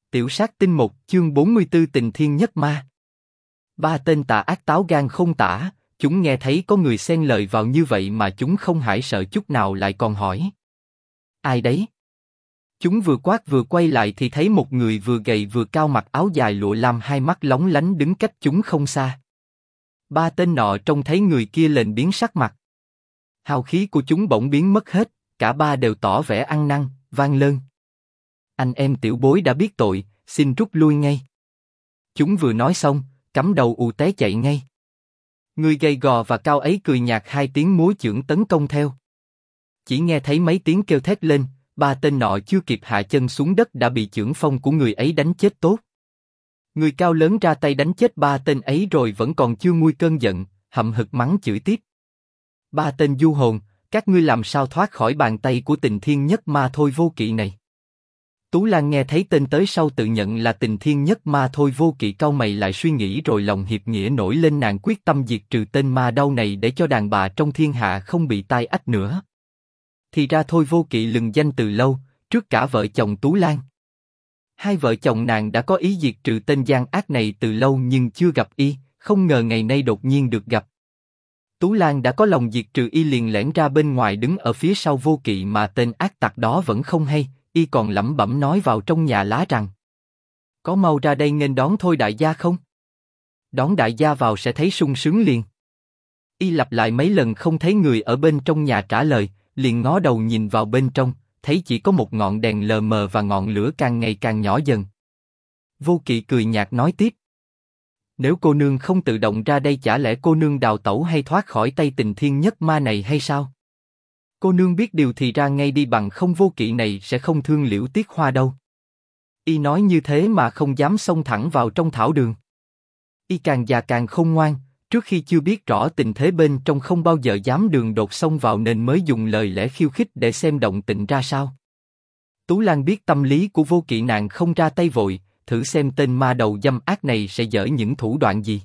Tiểu sát tinh 1 chương 44 tình thiên nhất ma. Ba tên tà ác táo gan không tả, chúng nghe thấy có người xen lời vào như vậy mà chúng không hãi sợ chút nào lại còn hỏi. Ai đấy? Chúng vừa quát vừa quay lại thì thấy một người vừa gầy vừa cao mặc áo dài lụa lam hai mắt lóng lánh đứng cách chúng không xa. Ba tên nọ trông thấy người kia liền biến sắc mặt. Hào khí của chúng bỗng biến mất hết, cả ba đều tỏ vẻ ăn năn, van lơn. Anh em tiểu bối đã biết tội, xin rút lui ngay. Chúng vừa nói xong, cắm đầu ù té chạy ngay. Người gầy gò và cao ấy cười nhạt hai tiếng múa chưởng tấn công theo. Chỉ nghe thấy mấy tiếng kêu thét lên, ba tên nọ chưa kịp hạ chân xuống đất đã bị chưởng phong của người ấy đánh chết tốt. Người cao lớn ra tay đánh chết ba tên ấy rồi vẫn còn chưa nguôi cơn giận, hậm hực mắng chửi tiếp. Ba tên du hồn, các ngươi làm sao thoát khỏi bàn tay của tình thiên nhất ma thôi vô kỵ này? Tú Lan nghe thấy tên tới sau tự nhận là tình thiên nhất ma thôi vô kỵ cau mày lại suy nghĩ rồi lòng hiệp nghĩa nổi lên, nàng quyết tâm diệt trừ tên ma đau này để cho đàn bà trong thiên hạ không bị tai ách nữa. Thì ra thôi vô kỵ lừng danh từ lâu, trước cả vợ chồng Tú Lan. Hai vợ chồng nàng đã có ý diệt trừ tên gian ác này từ lâu nhưng chưa gặp y, không ngờ ngày nay đột nhiên được gặp. Tú Lan đã có lòng diệt trừ y liền lẻn ra bên ngoài đứng ở phía sau vô kỵ mà tên ác tặc đó vẫn không hay. Y còn lẩm bẩm nói vào trong nhà lá rằng: có mau ra đây nghênh đón thôi đại gia không? Đón đại gia vào sẽ thấy sung sướng liền. Y lặp lại mấy lần không thấy người ở bên trong nhà trả lời, liền ngó đầu nhìn vào bên trong, thấy chỉ có một ngọn đèn lờ mờ và ngọn lửa càng ngày càng nhỏ dần. Vô kỵ cười nhạt nói tiếp: nếu cô nương không tự động ra đây chả lẽ cô nương đào tẩu hay thoát khỏi tay tình thiên nhất ma này hay sao? Cô nương biết điều thì ra ngay đi, bằng không vô kỵ này sẽ không thương Liễu Tiết Hoa đâu. Y nói như thế mà không dám xông thẳng vào trong thảo đường. Y càng già càng khôn ngoan, trước khi chưa biết rõ tình thế bên trong không bao giờ dám đường đột xông vào nên mới dùng lời lẽ khiêu khích để xem động tĩnh ra sao. Tú Lan biết tâm lý của vô kỵ, nàng không ra tay vội, thử xem tên ma đầu dâm ác này sẽ dở những thủ đoạn gì.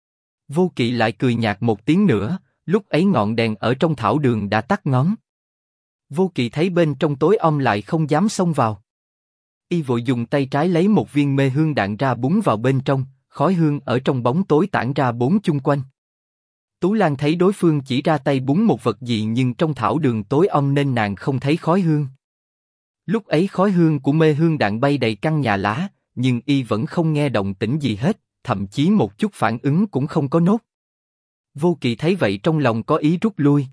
Vô kỵ lại cười nhạt một tiếng nữa, lúc ấy ngọn đèn ở trong thảo đường đã tắt ngóm. Vô kỵ thấy bên trong tối om lại không dám xông vào. Y vội dùng tay trái lấy một viên mê hương đạn ra búng vào bên trong, khói hương ở trong bóng tối tản ra bốn chung quanh. Tú Lan thấy đối phương chỉ ra tay búng một vật gì nhưng trong thảo đường tối om nên nàng không thấy khói hương. Lúc ấy khói hương của mê hương đạn bay đầy căn nhà lá, nhưng y vẫn không nghe động tĩnh gì hết, thậm chí một chút phản ứng cũng không có nốt. Vô kỵ thấy vậy trong lòng có ý rút lui.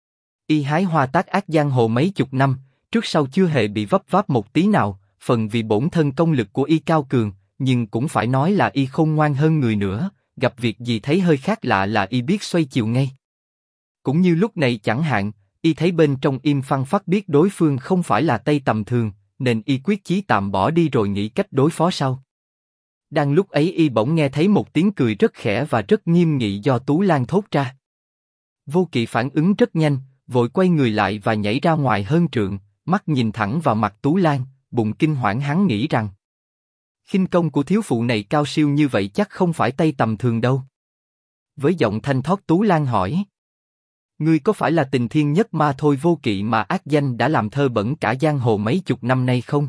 Y hái hoa tác ác giang hồ mấy chục năm, trước sau chưa hề bị vấp váp một tí nào, phần vì bổn thân công lực của y cao cường, nhưng cũng phải nói là y khôn ngoan hơn người nữa, gặp việc gì thấy hơi khác lạ là y biết xoay chiều ngay. Cũng như lúc này chẳng hạn, y thấy bên trong im phăng phắc biết đối phương không phải là Tây tầm thường, nên y quyết chí tạm bỏ đi rồi nghĩ cách đối phó sau. Đang lúc ấy y bỗng nghe thấy một tiếng cười rất khẽ và rất nghiêm nghị do Tú Lan thốt ra. Vô kỵ phản ứng rất nhanh, vội quay người lại và nhảy ra ngoài hơn trượng, mắt nhìn thẳng vào mặt Tú Lan, bụng kinh hoảng, hắn nghĩ rằng khinh công của thiếu phụ này cao siêu như vậy chắc không phải Tây tầm thường đâu. Với giọng thanh thoát Tú Lan hỏi: ngươi có phải là tình thiên nhất ma thôi vô kỵ mà ác danh đã làm thơ bẩn cả giang hồ mấy chục năm nay không?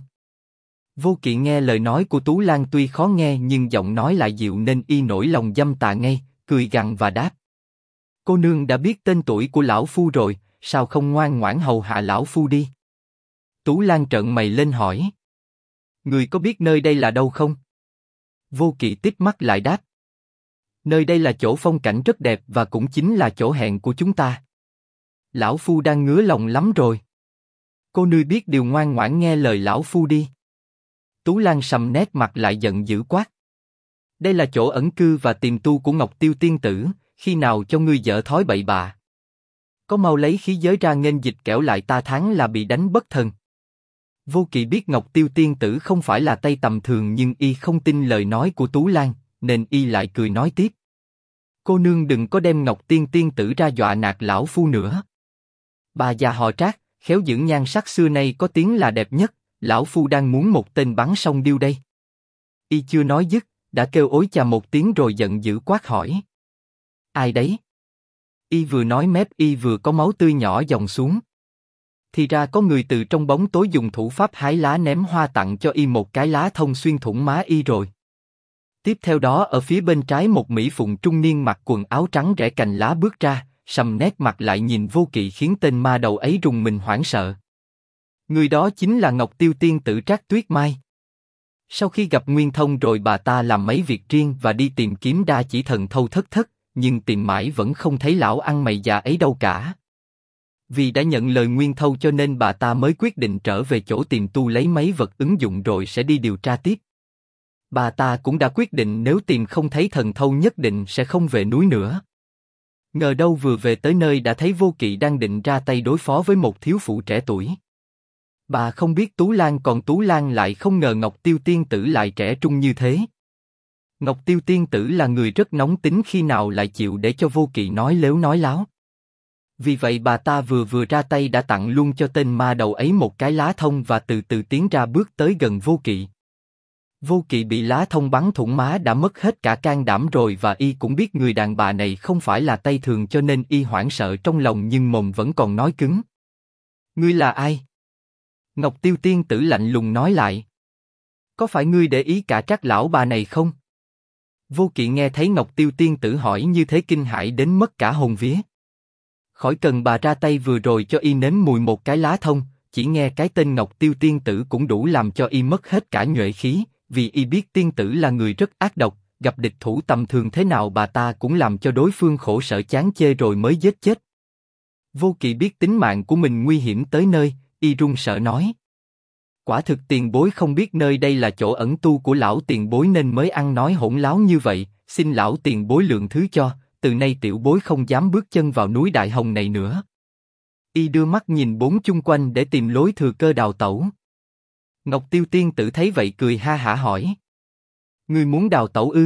Vô kỵ nghe lời nói của Tú Lan tuy khó nghe nhưng giọng nói lại dịu nên y nổi lòng dâm tà ngay, cười gằn và đáp: cô nương đã biết tên tuổi của lão phu rồi, sao không ngoan ngoãn hầu hạ lão phu đi? Tú Lan trợn mày lên hỏi: người có biết nơi đây là đâu không? Vô kỵ tít mắt lại đáp: nơi đây là chỗ phong cảnh rất đẹp và cũng chính là chỗ hẹn của chúng ta. Lão phu đang ngứa lòng lắm rồi. Cô nương biết điều ngoan ngoãn nghe lời lão phu đi. Tú Lan sầm nét mặt lại giận dữ quát: đây là chỗ ẩn cư và tiềm tu của Ngọc Tiêu tiên tử, khi nào cho ngươi dở thói bậy bạ? Có mau lấy khí giới ra nghênh dịch kẻo lại ta thắng là bị đánh bất thần. Vô kỵ biết Ngọc Tiêu tiên tử không phải là Tây tầm thường nhưng y không tin lời nói của Tú Lan, nên y lại cười nói tiếp: cô nương đừng có đem Ngọc Tiên tiên tử ra dọa nạt lão phu nữa. Bà già họ Trác, khéo dưỡng nhan sắc xưa nay có tiếng là đẹp nhất, lão phu đang muốn một tên bắn song điêu đây. Y chưa nói dứt, đã kêu ối chà một tiếng rồi giận dữ quát hỏi: ai đấy? Y vừa nói mép y vừa có máu tươi nhỏ dòng xuống. Thì ra có người từ trong bóng tối dùng thủ pháp hái lá ném hoa tặng cho y một cái lá thông xuyên thủng má y rồi. Tiếp theo đó ở phía bên trái một mỹ phụ trung niên mặc quần áo trắng rẽ cành lá bước ra, sầm nét mặt lại nhìn Vô Kỵ khiến tên ma đầu ấy rùng mình hoảng sợ. Người đó chính là Ngọc Tiêu tiên tử Trác Tuyết Mai. Sau khi gặp Nguyên Thông rồi bà ta làm mấy việc riêng và đi tìm kiếm Đa Chỉ Thần Thâu Thất Thất, nhưng tìm mãi vẫn không thấy lão ăn mày già ấy đâu cả. Vì đã nhận lời Nguyên Thâu cho nên bà ta mới quyết định trở về chỗ tìm tu lấy mấy vật ứng dụng rồi sẽ đi điều tra tiếp. Bà ta cũng đã quyết định nếu tìm không thấy thần thâu nhất định sẽ không về núi nữa. Ngờ đâu vừa về tới nơi đã thấy Vô Kỵ đang định ra tay đối phó với một thiếu phụ trẻ tuổi. Bà không biết Tú Lan, còn Tú Lan lại không ngờ Ngọc Tiêu tiên tử lại trẻ trung như thế. Ngọc Tiêu tiên tử là người rất nóng tính, khi nào lại chịu để cho Vô Kỵ nói lếu nói láo. Vì vậy bà ta vừa ra tay đã tặng luôn cho tên ma đầu ấy một cái lá thông và từ từ tiến ra bước tới gần Vô Kỵ. Vô Kỵ bị lá thông bắn thủng má đã mất hết cả can đảm rồi, và y cũng biết người đàn bà này không phải là tay thường cho nên y hoảng sợ trong lòng nhưng mồm vẫn còn nói cứng. Ngươi là ai? Ngọc Tiêu tiên tử lạnh lùng nói lại. Có phải ngươi để ý cả Trác lão bà này không? Vô Kỵ nghe thấy Ngọc Tiêu tiên tử hỏi như thế kinh hãi đến mất cả hồn vía. Khỏi cần bà ra tay vừa rồi cho y nếm mùi một cái lá thông, chỉ nghe cái tên Ngọc Tiêu tiên tử cũng đủ làm cho y mất hết cả nhuệ khí, vì y biết tiên tử là người rất ác độc, gặp địch thủ tầm thường thế nào bà ta cũng làm cho đối phương khổ sở chán chê rồi mới giết chết. Vô Kỵ biết tính mạng của mình nguy hiểm tới nơi, y run sợ nói. Quả thực tiền bối không biết nơi đây là chỗ ẩn tu của lão tiền bối nên mới ăn nói hỗn láo như vậy, xin lão tiền bối lượng thứ cho, từ nay tiểu bối không dám bước chân vào núi Đại Hồng này nữa. Y đưa mắt nhìn bốn chung quanh để tìm lối thừa cơ đào tẩu. Ngọc Tiêu tiên tử thấy vậy cười ha hả hỏi. Ngươi muốn đào tẩu ư?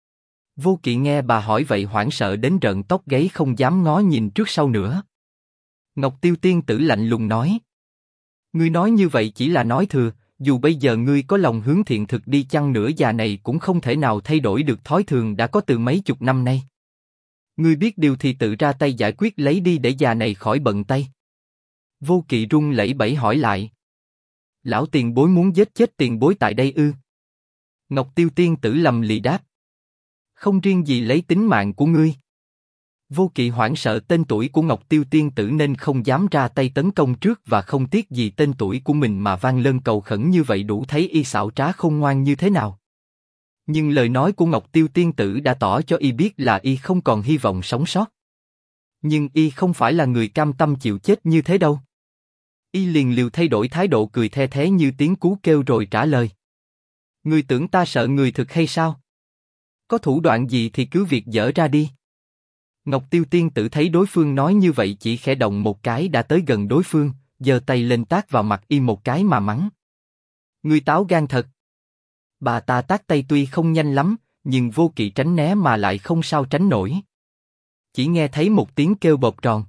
Vô Kỵ nghe bà hỏi vậy hoảng sợ đến rợn tóc gáy không dám ngó nhìn trước sau nữa. Ngọc Tiêu tiên tử lạnh lùng nói. Ngươi nói như vậy chỉ là nói thừa, dù bây giờ ngươi có lòng hướng thiện thực đi chăng nữa già này cũng không thể nào thay đổi được thói thường đã có từ mấy chục năm nay. Ngươi biết điều thì tự ra tay giải quyết lấy đi để già này khỏi bận tay. Vô Kỵ run lẩy bẩy hỏi lại. Lão tiền bối muốn giết chết tiền bối tại đây ư? Ngọc Tiêu tiên tử lầm lì đáp. Không riêng gì lấy tính mạng của ngươi. Vô Kỵ hoảng sợ tên tuổi của Ngọc Tiêu tiên tử nên không dám ra tay tấn công trước và không tiếc gì tên tuổi của mình mà van lơn cầu khẩn như vậy đủ thấy y xảo trá khôn ngoan như thế nào. Nhưng lời nói của Ngọc Tiêu tiên tử đã tỏ cho y biết là y không còn hy vọng sống sót. Nhưng y không phải là người cam tâm chịu chết như thế đâu. Y liền liều thay đổi thái độ cười the thé như tiếng cú kêu rồi trả lời. Ngươi tưởng ta sợ người thực hay sao? Có thủ đoạn gì thì cứ việc dở ra đi. Ngọc Tiêu tiên tử thấy đối phương nói như vậy chỉ khẽ động một cái đã tới gần đối phương, giơ tay lên tát vào mặt y một cái mà mắng. Ngươi táo gan thật. Bà ta tát tay tuy không nhanh lắm, nhưng Vô Kỵ tránh né mà lại không sao tránh nổi. Chỉ nghe thấy một tiếng kêu bộp tròn.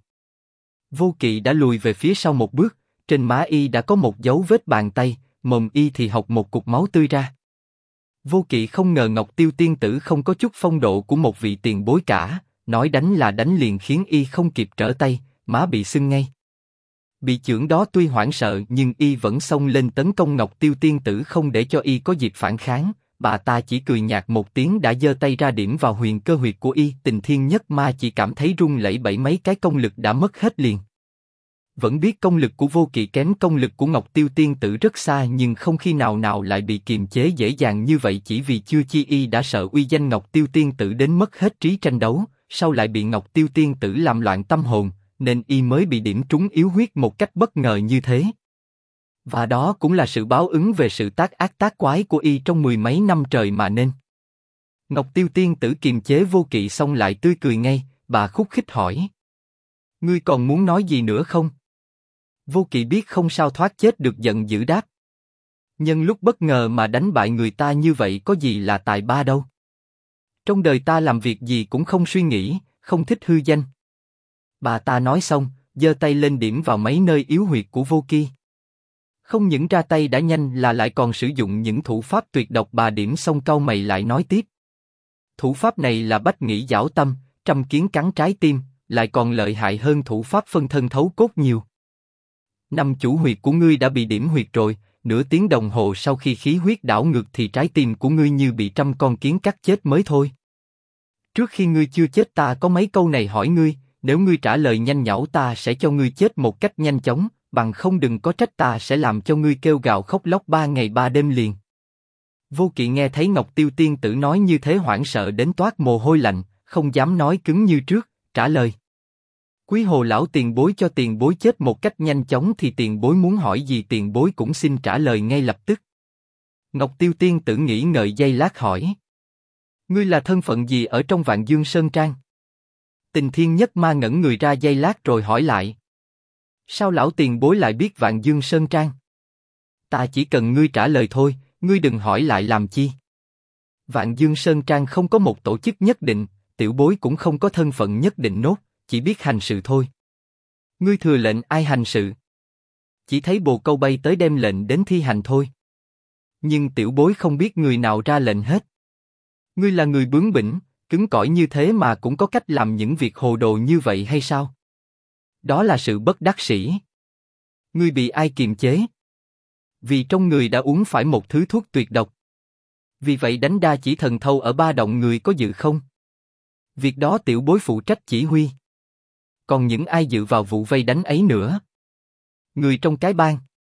Vô Kỵ đã lùi về phía sau một bước, trên má y đã có một dấu vết bàn tay, mồm y thì hộc một cục máu tươi ra. Vô Kỵ không ngờ Ngọc Tiêu tiên tử không có chút phong độ của một vị tiền bối cả, nói đánh là đánh liền khiến y không kịp trở tay, má bị sưng ngay. Bị chưởng đó tuy hoảng sợ nhưng y vẫn xông lên tấn công Ngọc Tiêu tiên tử không để cho y có dịp phản kháng, bà ta chỉ cười nhạt một tiếng đã giơ tay ra điểm vào huyền cơ huyệt của y. Tình Thiên Nhất Ma chỉ cảm thấy run lẩy bẩy, mấy cái công lực đã mất hết liền. Vẫn biết công lực của Vô Kỵ kém công lực của Ngọc Tiêu tiên tử rất xa nhưng không khi nào lại bị kiềm chế dễ dàng như vậy, chỉ vì chưa chi y đã sợ uy danh Ngọc Tiêu tiên tử đến mất hết trí tranh đấu, sau lại bị Ngọc Tiêu tiên tử làm loạn tâm hồn, nên y mới bị điểm trúng yếu huyết một cách bất ngờ như thế. Và đó cũng là sự báo ứng về sự tác ác tác quái của y trong mười mấy năm trời mà nên. Ngọc Tiêu tiên tử kiềm chế Vô Kỵ xong lại tươi cười ngay, bà khúc khích hỏi. Ngươi còn muốn nói gì nữa không? Vô Kỵ biết không sao thoát chết được giận dữ đáp. Nhân lúc bất ngờ mà đánh bại người ta như vậy có gì là tài ba đâu. Trong đời ta làm việc gì cũng không suy nghĩ, không thích hư danh. Bà ta nói xong, giơ tay lên điểm vào mấy nơi yếu huyệt của Vô Kỵ. Không những ra tay đã nhanh là lại còn sử dụng những thủ pháp tuyệt độc. Bà điểm xong cau mày lại nói tiếp. Thủ pháp này là bách nghĩ giảo tâm, trăm kiến cắn trái tim, lại còn lợi hại hơn thủ pháp phân thân thấu cốt nhiều. Năm chủ huyệt của ngươi đã bị điểm huyệt rồi, nửa tiếng đồng hồ sau khi khí huyết đảo ngược thì trái tim của ngươi như bị trăm con kiến cắt chết mới thôi. Trước khi ngươi chưa chết ta có mấy câu này hỏi ngươi, nếu ngươi trả lời nhanh nhảu ta sẽ cho ngươi chết một cách nhanh chóng, bằng không đừng có trách ta sẽ làm cho ngươi kêu gào khóc lóc 3 ngày 3 đêm liền. Vô Kỵ nghe thấy Ngọc Tiêu tiên tử nói như thế hoảng sợ đến toát mồ hôi lạnh, không dám nói cứng như trước, trả lời. Quý Hồ lão tiền bối cho tiền bối chết một cách nhanh chóng thì tiền bối muốn hỏi gì tiền bối cũng xin trả lời ngay lập tức. Ngọc Tiêu tiên tử nghĩ ngợi giây lát hỏi. Ngươi là thân phận gì ở trong Vạn Dương Sơn Trang? Tình Thiên Nhất Ma ngẩn người ra giây lát rồi hỏi lại. Sao lão tiền bối lại biết Vạn Dương Sơn Trang? Ta chỉ cần ngươi trả lời thôi, ngươi đừng hỏi lại làm chi. Vạn Dương Sơn Trang không có một tổ chức nhất định, tiểu bối cũng không có thân phận nhất định nốt, chỉ biết hành sự thôi. Ngươi thừa lệnh ai hành sự? Chỉ thấy bồ câu bay tới đem lệnh đến thi hành thôi. Nhưng tiểu bối không biết người nào ra lệnh hết. Ngươi là người bướng bỉnh, cứng cỏi như thế mà cũng có cách làm những việc hồ đồ như vậy hay sao? Đó là sự bất đắc sĩ. Ngươi bị ai kiềm chế? Vì trong người đã uống phải một thứ thuốc tuyệt độc. Vì vậy đánh đa chỉ thần thâu ở ba động người có dự không? Việc đó tiểu bối phụ trách chỉ huy. Còn những ai dự vào vụ vây đánh ấy nữa? Người trong cái bang.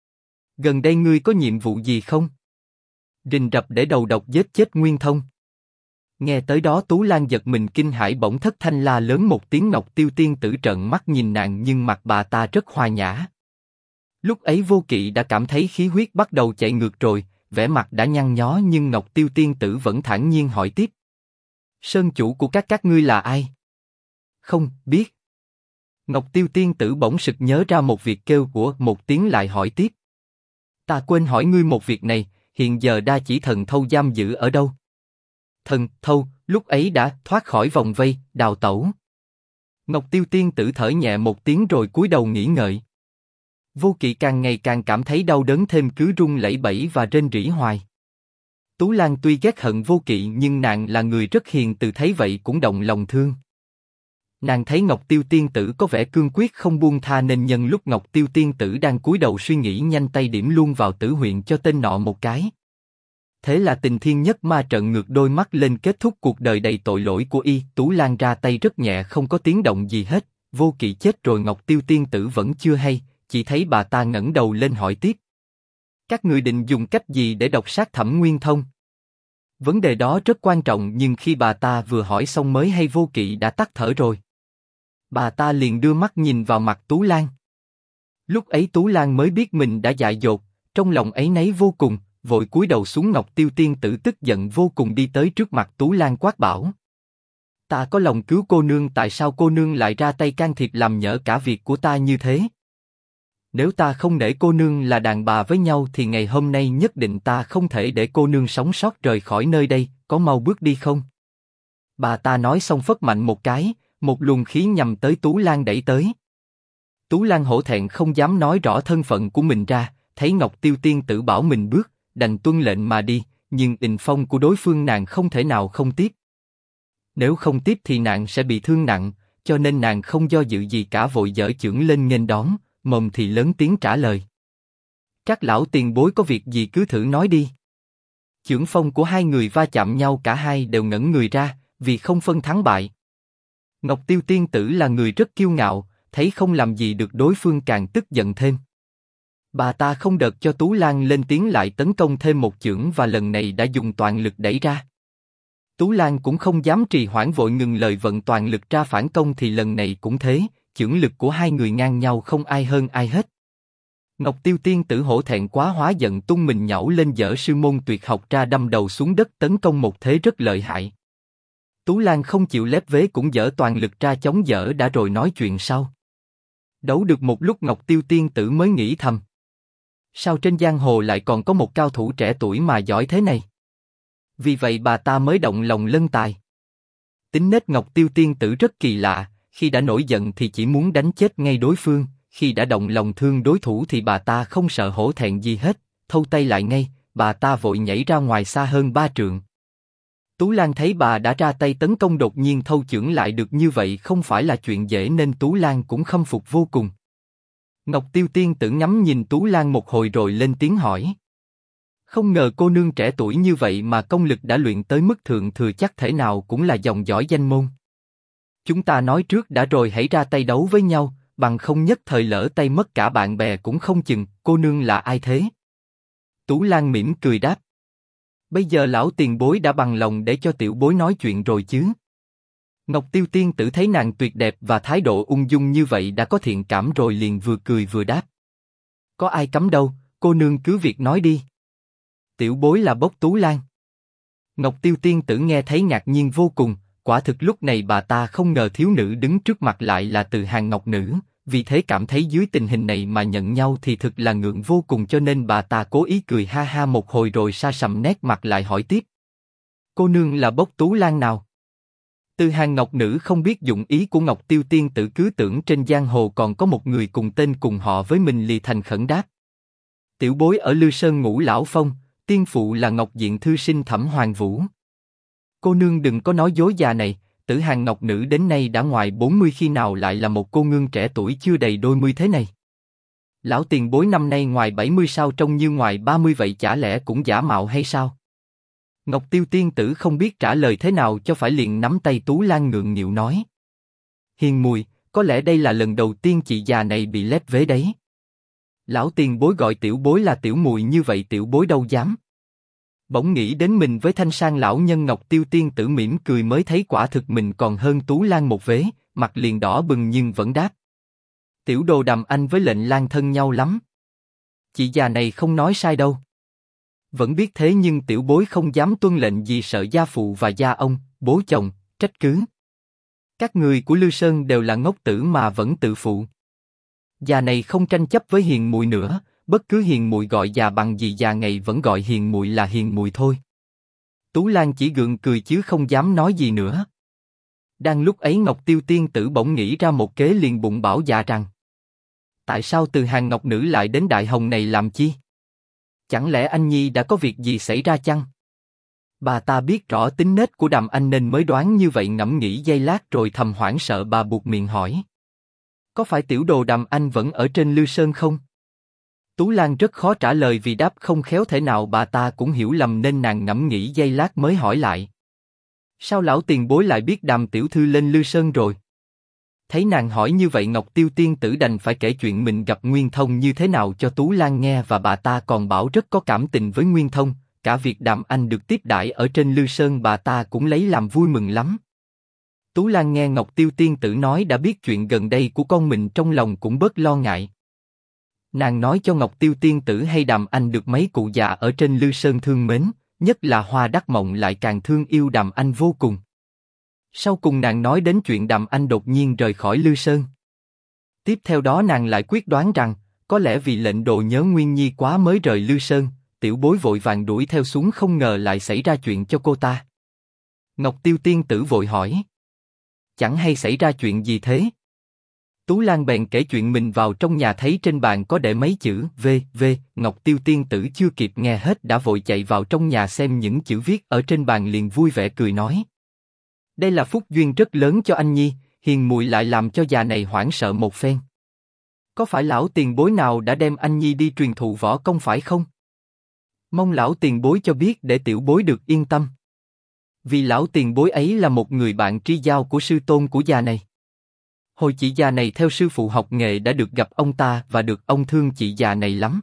Gần đây ngươi có nhiệm vụ gì không? Rình rập để đầu độc giết chết Nguyên Thông. Nghe tới đó Tú Lan giật mình kinh hãi bỗng thất thanh la lớn một tiếng. Ngọc Tiêu tiên tử trợn mắt nhìn nàng nhưng mặt bà ta rất hòa nhã. Lúc ấy Vô Kỵ đã cảm thấy khí huyết bắt đầu chạy ngược rồi, vẻ mặt đã nhăn nhó nhưng Ngọc Tiêu tiên tử vẫn thản nhiên hỏi tiếp. Sơn chủ của các ngươi là ai? Không biết. Ngọc Tiêu tiên tử bỗng sực nhớ ra một việc kêu của một tiếng lại hỏi tiếp. Ta quên hỏi ngươi một việc này, hiện giờ đa chỉ thần thâu giam giữ ở đâu? Thần thâu lúc ấy đã thoát khỏi vòng vây, đào tẩu. Ngọc Tiêu tiên tử thở nhẹ một tiếng rồi cúi đầu nghĩ ngợi. Vô Kỵ càng ngày càng cảm thấy đau đớn thêm cứ run lẩy bẩy và rên rỉ hoài. Tú Lan tuy ghét hận Vô Kỵ nhưng nàng là người rất hiền từ thấy vậy cũng động lòng thương. Nàng thấy Ngọc Tiêu tiên tử có vẻ cương quyết không buông tha nên nhân lúc Ngọc Tiêu tiên tử đang cúi đầu suy nghĩ nhanh tay điểm luôn vào tử huyện cho tên nọ một cái. Thế là Tình Thiên Nhất Ma trợn ngược đôi mắt lên kết thúc cuộc đời đầy tội lỗi của y. Tú Lan ra tay rất nhẹ không có tiếng động gì hết. Vô Kỵ chết rồi Ngọc Tiêu tiên tử vẫn chưa hay, chỉ thấy bà ta ngẩng đầu lên hỏi tiếp. Các ngươi định dùng cách gì để độc sát Thẩm Nguyên Thông? Vấn đề đó rất quan trọng nhưng khi bà ta vừa hỏi xong mới hay Vô Kỵ đã tắt thở rồi. Bà ta liền đưa mắt nhìn vào mặt Tú Lan. Lúc ấy Tú Lan mới biết mình đã dại dột, trong lòng áy náy vô cùng, vội cúi đầu xuống. Ngọc Tiêu tiên tử tức giận vô cùng đi tới trước mặt Tú Lan quát bảo. Ta có lòng cứu cô nương, tại sao cô nương lại ra tay can thiệp làm nhỡ cả việc của ta như thế? Nếu ta không để cô nương là đàn bà với nhau thì ngày hôm nay nhất định ta không thể để cô nương sống sót rời khỏi nơi đây, có mau bước đi không? Bà ta nói xong phất mạnh một cái, một luồng khí nhằm tới Tú Lan đẩy tới. Tú Lan hổ thẹn không dám nói rõ thân phận của mình ra, thấy Ngọc Tiêu tiên tử bảo mình bước, đành tuân lệnh mà đi, nhưng tình phong của đối phương nàng không thể nào không tiếp. Nếu không tiếp thì nàng sẽ bị thương nặng, cho nên nàng không do dự gì cả vội giở chưởng lên nghênh đón, mồm thì lớn tiếng trả lời. Các lão tiền bối có việc gì cứ thử nói đi. Chưởng phong của hai người va chạm nhau cả hai đều ngẩn người ra, vì không phân thắng bại. Ngọc Tiêu tiên tử là người rất kiêu ngạo, thấy không làm gì được đối phương càng tức giận thêm. Bà ta không đợi cho Tú Lan lên tiếng lại tấn công thêm một chưởng và lần này đã dùng toàn lực đẩy ra. Tú Lan cũng không dám trì hoãn vội ngừng lời vận toàn lực ra phản công thì lần này cũng thế, chưởng lực của hai người ngang nhau không ai hơn ai hết. Ngọc Tiêu tiên tử hổ thẹn quá hóa giận tung mình nhảy lên giở sư môn tuyệt học ra đâm đầu xuống đất tấn công một thế rất lợi hại. Tú Lan không chịu lép vế cũng giở toàn lực ra chống giở đã rồi nói chuyện sau. Đấu được một lúc Ngọc Tiêu tiên tử mới nghĩ thầm. Sao trên giang hồ lại còn có một cao thủ trẻ tuổi mà giỏi thế này? Vì vậy bà ta mới động lòng lân tài. Tính nết Ngọc Tiêu tiên tử rất kỳ lạ, khi đã nổi giận thì chỉ muốn đánh chết ngay đối phương, khi đã động lòng thương đối thủ thì bà ta không sợ hổ thẹn gì hết, thâu tay lại ngay, bà ta vội nhảy ra ngoài xa hơn 3 trượng. Tú Lan thấy bà đã ra tay tấn công đột nhiên thâu chưởng lại được như vậy không phải là chuyện dễ nên Tú Lan cũng khâm phục vô cùng. Ngọc Tiêu Tiên Tử ngắm nhìn Tú Lan một hồi rồi lên tiếng hỏi. Không ngờ cô nương trẻ tuổi như vậy mà công lực đã luyện tới mức thượng thừa, chắc thể nào cũng là dòng dõi danh môn. Chúng ta nói trước đã rồi, hãy ra tay đấu với nhau, bằng không nhất thời lỡ tay mất cả bạn bè cũng không chừng. Cô nương là ai thế? Tú Lan mỉm cười đáp. Bây giờ lão tiền bối đã bằng lòng để cho tiểu bối nói chuyện rồi chứ? Ngọc Tiêu Tiên Tử thấy nàng tuyệt đẹp và thái độ ung dung như vậy đã có thiện cảm rồi, liền vừa cười vừa đáp. Có ai cấm đâu, cô nương cứ việc nói đi. Tiểu bối là Bốc Tú Lan. Ngọc Tiêu Tiên Tử nghe thấy ngạc nhiên vô cùng, quả thực lúc này bà ta không ngờ thiếu nữ đứng trước mặt lại là Từ Hàng Ngọc Nữ, vì thế cảm thấy dưới tình hình này mà nhận nhau thì thực là ngượng vô cùng, cho nên bà ta cố ý cười ha ha một hồi rồi sa sầm nét mặt lại hỏi tiếp. Cô nương là Bốc Tú Lan nào? Từ Hàng Ngọc Nữ không biết dụng ý của Ngọc Tiêu Tiên Tử, cứ tưởng trên giang hồ còn có một người cùng tên cùng họ với mình, lì thành khẩn đáp. Tiểu bối ở Lư Sơn Ngũ Lão Phong, tiên phụ là Ngọc Diện thư sinh Thẩm Hoàng Vũ. Cô nương đừng có nói dối già này, Tử Hàng Ngọc Nữ đến nay đã ngoài 40, khi nào lại là một cô nương trẻ tuổi chưa đầy đôi mươi thế này? Lão tiền bối năm nay ngoài 70 sao trông như ngoài 30 vậy, chả lẽ cũng giả mạo hay sao? Ngọc Tiêu Tiên Tử không biết trả lời thế nào cho phải, liền nắm tay Tú Lan ngượng nghịu nói. Hiền mùi, có lẽ đây là lần đầu tiên chị già này bị lép vế đấy. Lão tiền bối gọi tiểu bối là tiểu mùi như vậy, tiểu bối đâu dám. Bỗng nghĩ đến mình với thanh sang lão nhân, Ngọc Tiêu Tiên Tử mỉm cười mới thấy quả thực mình còn hơn Tú Lan một vế, mặt liền đỏ bừng nhưng vẫn đáp. Tiểu đồ Đàm Anh với Lệnh Lang thân nhau lắm. Chị già này không nói sai đâu. Vẫn biết thế nhưng tiểu bối không dám tuân lệnh vì sợ gia phụ và gia ông, bố chồng, trách cứ. Các người của Lư Sơn đều là ngốc tử mà vẫn tự phụ. Già này không tranh chấp với hiền mùi nữa, bất cứ hiền mùi gọi già bằng gì, già ngày vẫn gọi hiền mùi là hiền mùi thôi. Tú Lan chỉ gượng cười chứ không dám nói gì nữa. Đang lúc ấy Ngọc Tiêu Tiên Tử bỗng nghĩ ra một kế, liền bụng bảo dạ rằng. Tại sao Từ Hàng Ngọc Nữ lại đến Đại Hồng này làm chi? Chẳng lẽ anh nhi đã có việc gì xảy ra chăng? Bà ta biết rõ tính nết của Đàm Anh nên mới đoán như vậy, ngẫm nghĩ giây lát rồi thầm hoảng sợ, bà buộc miệng hỏi. Có phải tiểu đồ Đàm Anh vẫn ở trên Lư Sơn không? Tú Lan rất khó trả lời vì đáp không khéo thể nào bà ta cũng hiểu lầm, nên nàng ngẫm nghĩ giây lát mới hỏi lại. Sao lão tiền bối lại biết Đàm tiểu thư lên Lư Sơn rồi? Thấy nàng hỏi như vậy, Ngọc Tiêu Tiên Tử đành phải kể chuyện mình gặp Nguyên Thông như thế nào cho Tú Lan nghe, và bà ta còn bảo rất có cảm tình với Nguyên Thông, cả việc Đàm Anh được tiếp đãi ở trên Lư Sơn bà ta cũng lấy làm vui mừng lắm. Tú Lan nghe Ngọc Tiêu Tiên Tử nói đã biết chuyện gần đây của con mình, trong lòng cũng bớt lo ngại. Nàng nói cho Ngọc Tiêu Tiên Tử hay Đàm Anh được mấy cụ già ở trên Lư Sơn thương mến, nhất là Hoa Đắc Mộng lại càng thương yêu Đàm Anh vô cùng. Sau cùng nàng nói đến chuyện Đàm Anh đột nhiên rời khỏi Lư Sơn. Tiếp theo đó nàng lại quyết đoán rằng, có lẽ vì lệnh đồ nhớ Nguyên Nhi quá mới rời Lư Sơn, tiểu bối vội vàng đuổi theo xuống, không ngờ lại xảy ra chuyện cho cô ta. Ngọc Tiêu Tiên Tử vội hỏi. Chẳng hay xảy ra chuyện gì thế? Tú Lan bèn kể chuyện mình vào trong nhà thấy trên bàn có để mấy chữ V. Ngọc Tiêu Tiên Tử chưa kịp nghe hết đã vội chạy vào trong nhà xem những chữ viết ở trên bàn, liền vui vẻ cười nói. Đây là phúc duyên rất lớn cho anh nhi, hiền muội lại làm cho già này hoảng sợ một phen. Có phải lão tiền bối nào đã đem anh nhi đi truyền thụ võ công phải không? Mong lão tiền bối cho biết để tiểu bối được yên tâm. Vì lão tiền bối ấy là một người bạn tri giao của sư tôn của già này. Hồi chị già này theo sư phụ học nghệ đã được gặp ông ta và được ông thương chị già này lắm.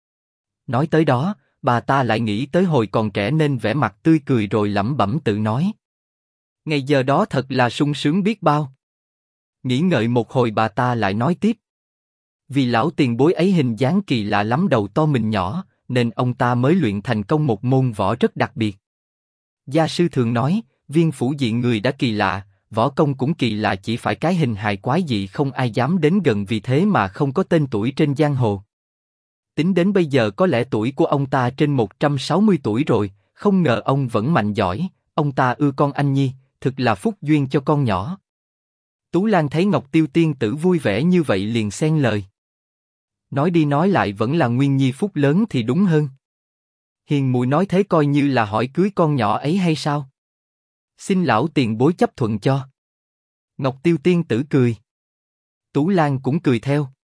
Nói tới đó, bà ta lại nghĩ tới hồi còn trẻ nên vẻ mặt tươi cười rồi lẩm bẩm tự nói. Ngày giờ đó thật là sung sướng biết bao. Nghĩ ngợi một hồi bà ta lại nói tiếp. Vì lão tiền bối ấy hình dáng kỳ lạ lắm, đầu to mình nhỏ, nên ông ta mới luyện thành công một môn võ rất đặc biệt. Gia sư thường nói, viên phủ diện người đã kỳ lạ, võ công cũng kỳ lạ, chỉ phải cái hình hài quái dị không ai dám đến gần, vì thế mà không có tên tuổi trên giang hồ. Tính đến bây giờ có lẽ tuổi của ông ta trên 160 tuổi rồi, không ngờ ông vẫn mạnh giỏi, ông ta ưa con anh nhi, thực là phúc duyên cho con nhỏ. Tú Lan thấy Ngọc Tiêu Tiên Tử vui vẻ như vậy liền xen lời. Nói đi nói lại vẫn là Nguyên Nhi phúc lớn thì đúng hơn. Hiền muội nói thế coi như là hỏi cưới con nhỏ ấy hay sao? Xin lão tiền bối chấp thuận cho. Ngọc Tiêu Tiên Tử cười. Tú Lan cũng cười theo.